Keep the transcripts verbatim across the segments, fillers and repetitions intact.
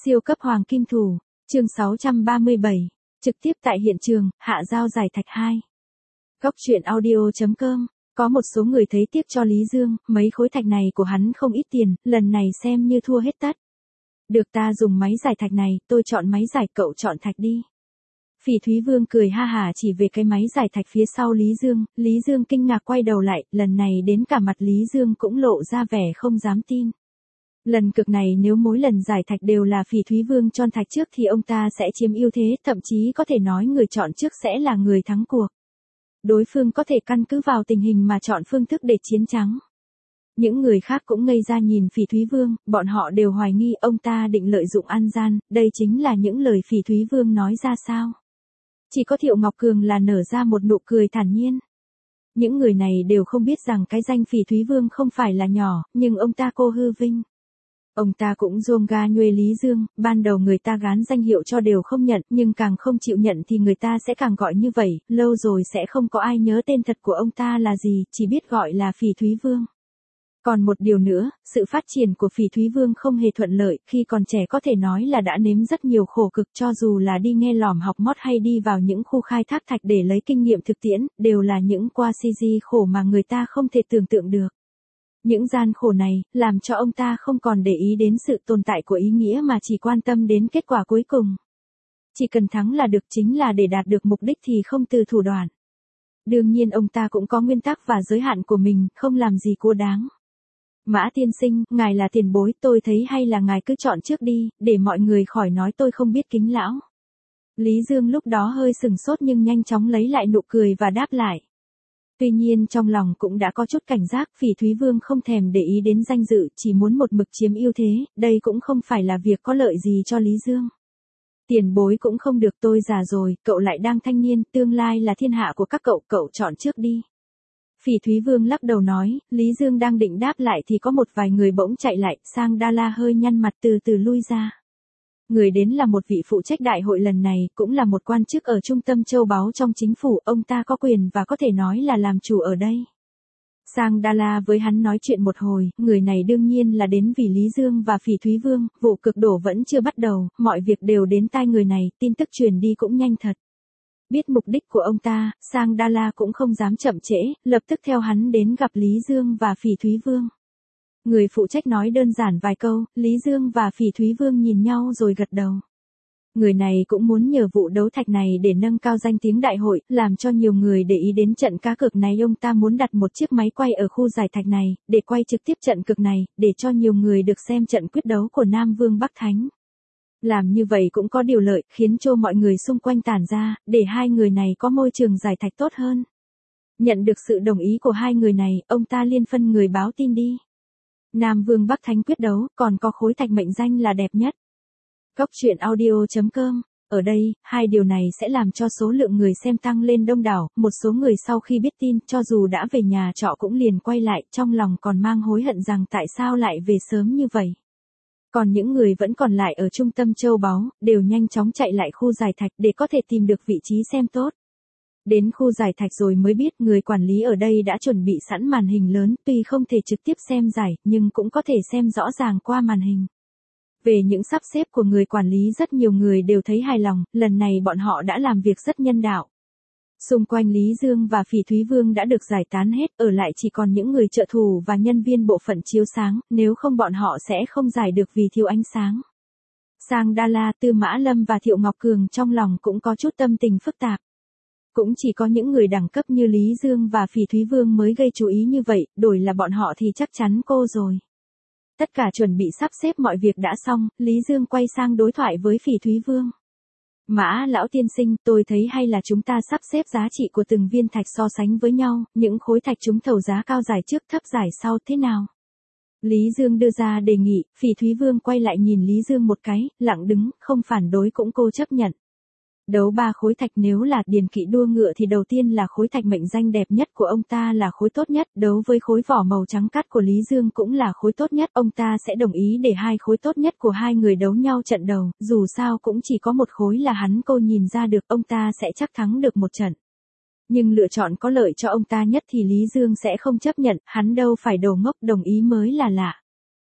Siêu cấp hoàng kim thủ, chương sáu trăm ba mươi bảy, trực tiếp tại hiện trường, hạ giao giải thạch hai. Góc truyện audio chấm com, có một số người thấy tiếc cho Lý Dương, mấy khối thạch này của hắn không ít tiền, lần này xem như thua hết tất. Được ta dùng máy giải thạch này, tôi chọn máy giải, cậu chọn thạch đi. Phỉ Thúy Vương cười ha hả chỉ về cái máy giải thạch phía sau Lý Dương, Lý Dương kinh ngạc quay đầu lại, lần này đến cả mặt Lý Dương cũng lộ ra vẻ không dám tin. Lần cực này nếu mỗi lần giải thạch đều là Phỉ Thúy Vương chọn thạch trước thì ông ta sẽ chiếm ưu thế, thậm chí có thể nói người chọn trước sẽ là người thắng cuộc. Đối phương có thể căn cứ vào tình hình mà chọn phương thức để chiến thắng. Những người khác cũng ngây ra nhìn Phỉ Thúy Vương, bọn họ đều hoài nghi ông ta định lợi dụng ăn gian, đây chính là những lời Phỉ Thúy Vương nói ra sao. Chỉ có Thiệu Ngọc Cường là nở ra một nụ cười thản nhiên. Những người này đều không biết rằng cái danh Phỉ Thúy Vương không phải là nhỏ, nhưng ông ta cô hư vinh. Ông ta cũng rôm ga nhuê Lý Dương, ban đầu người ta gán danh hiệu cho đều không nhận, nhưng càng không chịu nhận thì người ta sẽ càng gọi như vậy, lâu rồi sẽ không có ai nhớ tên thật của ông ta là gì, chỉ biết gọi là Phỉ Thúy Vương. Còn một điều nữa, sự phát triển của Phỉ Thúy Vương không hề thuận lợi, khi còn trẻ có thể nói là đã nếm rất nhiều khổ cực, cho dù là đi nghe lỏm học mót hay đi vào những khu khai thác thạch để lấy kinh nghiệm thực tiễn, đều là những qua si di khổ mà người ta không thể tưởng tượng được. Những gian khổ này, làm cho ông ta không còn để ý đến sự tồn tại của ý nghĩa mà chỉ quan tâm đến kết quả cuối cùng. Chỉ cần thắng là được, chính là để đạt được mục đích thì không từ thủ đoạn. Đương nhiên ông ta cũng có nguyên tắc và giới hạn của mình, không làm gì quá đáng. Mã tiên sinh, ngài là tiền bối, tôi thấy hay là ngài cứ chọn trước đi, để mọi người khỏi nói tôi không biết kính lão. Lý Dương lúc đó hơi sừng sốt nhưng nhanh chóng lấy lại nụ cười và đáp lại. Tuy nhiên trong lòng cũng đã có chút cảnh giác, Phỉ Thúy Vương không thèm để ý đến danh dự, chỉ muốn một mực chiếm ưu thế, đây cũng không phải là việc có lợi gì cho Lý Dương. Tiền bối cũng không được, tôi già rồi, cậu lại đang thanh niên, tương lai là thiên hạ của các cậu, cậu chọn trước đi. Phỉ Thúy Vương lắc đầu nói, Lý Dương đang định đáp lại thì có một vài người bỗng chạy lại, Sang Đa La hơi nhăn mặt từ từ lui ra. Người đến là một vị phụ trách đại hội lần này, cũng là một quan chức ở trung tâm châu báu trong chính phủ, ông ta có quyền và có thể nói là làm chủ ở đây. Sang Đa La với hắn nói chuyện một hồi, người này đương nhiên là đến vì Lý Dương và Phỉ Thúy Vương, vụ cực đổ vẫn chưa bắt đầu, mọi việc đều đến tai người này, tin tức truyền đi cũng nhanh thật. Biết mục đích của ông ta, Sang Đa La cũng không dám chậm trễ, lập tức theo hắn đến gặp Lý Dương và Phỉ Thúy Vương. Người phụ trách nói đơn giản vài câu, Lý Dương và Phỉ Thúy Vương nhìn nhau rồi gật đầu. Người này cũng muốn nhờ vụ đấu thạch này để nâng cao danh tiếng đại hội, làm cho nhiều người để ý đến trận cá cược này. Ông ta muốn đặt một chiếc máy quay ở khu giải thạch này, để quay trực tiếp trận cược này, để cho nhiều người được xem trận quyết đấu của Nam Vương Bắc Thánh. Làm như vậy cũng có điều lợi, khiến cho mọi người xung quanh tản ra, để hai người này có môi trường giải thạch tốt hơn. Nhận được sự đồng ý của hai người này, ông ta liên phân người báo tin đi. Nam Vương Bắc Thánh quyết đấu, còn có khối thạch mệnh danh là đẹp nhất. Góc truyện audio chấm com, ở đây, hai điều này sẽ làm cho số lượng người xem tăng lên đông đảo, một số người sau khi biết tin, cho dù đã về nhà trọ cũng liền quay lại, trong lòng còn mang hối hận rằng tại sao lại về sớm như vậy. Còn những người vẫn còn lại ở trung tâm châu báu, đều nhanh chóng chạy lại khu giải thạch để có thể tìm được vị trí xem tốt. Đến khu giải thạch rồi mới biết người quản lý ở đây đã chuẩn bị sẵn màn hình lớn, tuy không thể trực tiếp xem giải, nhưng cũng có thể xem rõ ràng qua màn hình. Về những sắp xếp của người quản lý rất nhiều người đều thấy hài lòng, lần này bọn họ đã làm việc rất nhân đạo. Xung quanh Lý Dương và Phỉ Thúy Vương đã được giải tán hết, ở lại chỉ còn những người trợ thủ và nhân viên bộ phận chiếu sáng, nếu không bọn họ sẽ không giải được vì thiếu ánh sáng. Sang Đa La, Tư Mã Lâm và Thiệu Ngọc Cường trong lòng cũng có chút tâm tình phức tạp. Cũng chỉ có những người đẳng cấp như Lý Dương và Phỉ Thúy Vương mới gây chú ý như vậy, đổi là bọn họ thì chắc chắn cô rồi. Tất cả chuẩn bị sắp xếp mọi việc đã xong, Lý Dương quay sang đối thoại với Phỉ Thúy Vương. Mã lão tiên sinh, tôi thấy hay là chúng ta sắp xếp giá trị của từng viên thạch so sánh với nhau, những khối thạch chúng thầu giá cao giải trước thấp giải sau thế nào? Lý Dương đưa ra đề nghị, Phỉ Thúy Vương quay lại nhìn Lý Dương một cái, lặng đứng, không phản đối cũng cô chấp nhận. Đấu ba khối thạch, nếu là điền kỵ đua ngựa thì đầu tiên là khối thạch mệnh danh đẹp nhất của ông ta là khối tốt nhất, đấu với khối vỏ màu trắng cắt của Lý Dương cũng là khối tốt nhất, ông ta sẽ đồng ý để hai khối tốt nhất của hai người đấu nhau trận đầu, dù sao cũng chỉ có một khối là hắn cô nhìn ra được, ông ta sẽ chắc thắng được một trận. Nhưng lựa chọn có lợi cho ông ta nhất thì Lý Dương sẽ không chấp nhận, hắn đâu phải đồ ngốc, đồng ý mới là lạ.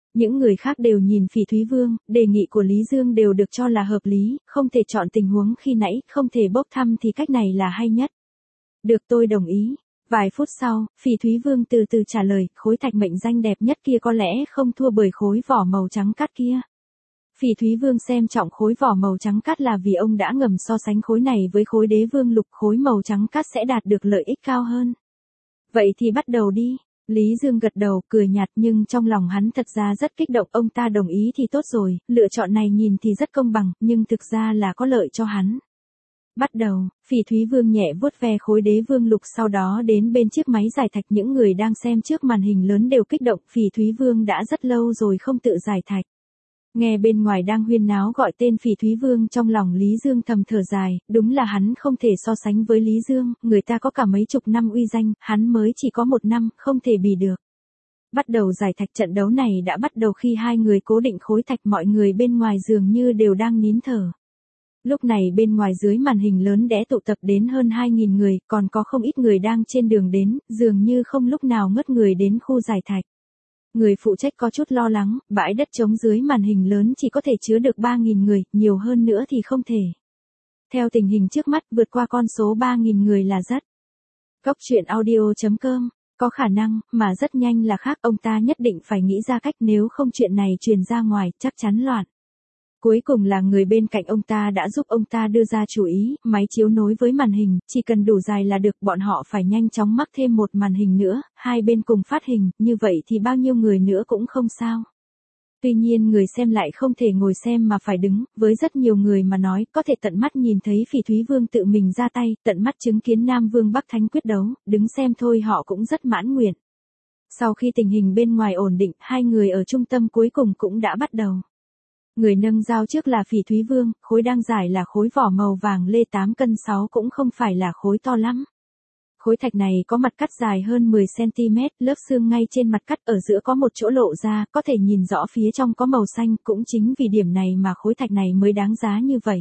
Những người khác đều nhìn Phỉ Thúy Vương, đề nghị của Lý Dương đều được cho là hợp lý, không thể chọn tình huống khi nãy, không thể bốc thăm thì cách này là hay nhất. Được, tôi đồng ý. Vài phút sau, Phỉ Thúy Vương từ từ trả lời, khối thạch mệnh danh đẹp nhất kia có lẽ không thua bởi khối vỏ màu trắng cát kia. Phỉ Thúy Vương xem trọng khối vỏ màu trắng cát là vì ông đã ngầm so sánh khối này với khối đế vương lục, khối màu trắng cát sẽ đạt được lợi ích cao hơn. Vậy thì bắt đầu đi. Lý Dương gật đầu, cười nhạt nhưng trong lòng hắn thật ra rất kích động, ông ta đồng ý thì tốt rồi, lựa chọn này nhìn thì rất công bằng, nhưng thực ra là có lợi cho hắn. Bắt đầu, Phỉ Thúy Vương nhẹ vuốt ve khối đế vương lục, sau đó đến bên chiếc máy giải thạch. Những người đang xem trước màn hình lớn đều kích động, Phỉ Thúy Vương đã rất lâu rồi không tự giải thạch. Nghe bên ngoài đang huyên náo gọi tên Phỉ Thúy Vương, trong lòng Lý Dương thầm thở dài, đúng là hắn không thể so sánh với Lý Dương, người ta có cả mấy chục năm uy danh, hắn mới chỉ có một năm, không thể bì được. Bắt đầu giải thạch. Trận đấu này đã bắt đầu khi hai người cố định khối thạch, mọi người bên ngoài dường như đều đang nín thở. Lúc này bên ngoài dưới màn hình lớn đã tụ tập đến hơn hai nghìn người, còn có không ít người đang trên đường đến, dường như không lúc nào ngớt người đến khu giải thạch. Người phụ trách có chút lo lắng, bãi đất trống dưới màn hình lớn chỉ có thể chứa được ba nghìn người, nhiều hơn nữa thì không thể. Theo tình hình trước mắt, vượt qua con số ba nghìn người là rất. Cốc truyện audio chấm com, có khả năng, mà rất nhanh là khác, ông ta nhất định phải nghĩ ra cách, nếu không chuyện này truyền ra ngoài, chắc chắn loạn. Cuối cùng là người bên cạnh ông ta đã giúp ông ta đưa ra chủ ý, máy chiếu nối với màn hình, chỉ cần đủ dài là được, bọn họ phải nhanh chóng mắc thêm một màn hình nữa, hai bên cùng phát hình, như vậy thì bao nhiêu người nữa cũng không sao. Tuy nhiên người xem lại không thể ngồi xem mà phải đứng, với rất nhiều người mà nói, có thể tận mắt nhìn thấy Phỉ Thúy Vương tự mình ra tay, tận mắt chứng kiến Nam Vương Bắc Thánh quyết đấu, đứng xem thôi họ cũng rất mãn nguyện. Sau khi tình hình bên ngoài ổn định, hai người ở trung tâm cuối cùng cũng đã bắt đầu. Người nâng dao trước là Phỉ Thúy Vương, khối đang giải là khối vỏ màu vàng lê tám cân sáu, cũng không phải là khối to lắm. Khối thạch này có mặt cắt dài hơn mười xăng ti mét, lớp xương ngay trên mặt cắt, ở giữa có một chỗ lộ ra, có thể nhìn rõ phía trong có màu xanh, cũng chính vì điểm này mà khối thạch này mới đáng giá như vậy.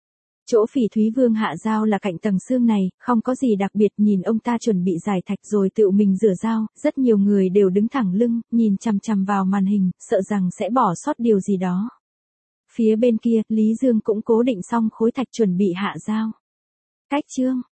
Chỗ Phỉ Thúy Vương hạ dao là cạnh tầng xương này, không có gì đặc biệt, nhìn ông ta chuẩn bị giải thạch rồi tự mình rửa dao, rất nhiều người đều đứng thẳng lưng, nhìn chằm chằm vào màn hình, sợ rằng sẽ bỏ sót điều gì đó. Phía bên kia, Lý Dương cũng cố định xong khối thạch chuẩn bị hạ dao. Cách chương